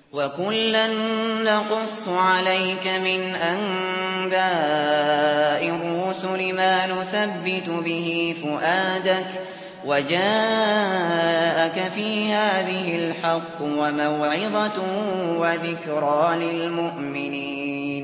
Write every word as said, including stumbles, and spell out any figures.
وَكُلًّا نَّقُصُّ عَلَيْكَ مِنْ أَنبَاءِ الرُّسُلِ مَا نُثَبِّتُ بِهِ فُؤَادَكَ ۖ وَجَاءَكَ فِي هَٰذِهِ الْحَقُّ وَمَوْعِظَةٌ وَذِكْرَىٰ لِلْمُؤْمِنِينَ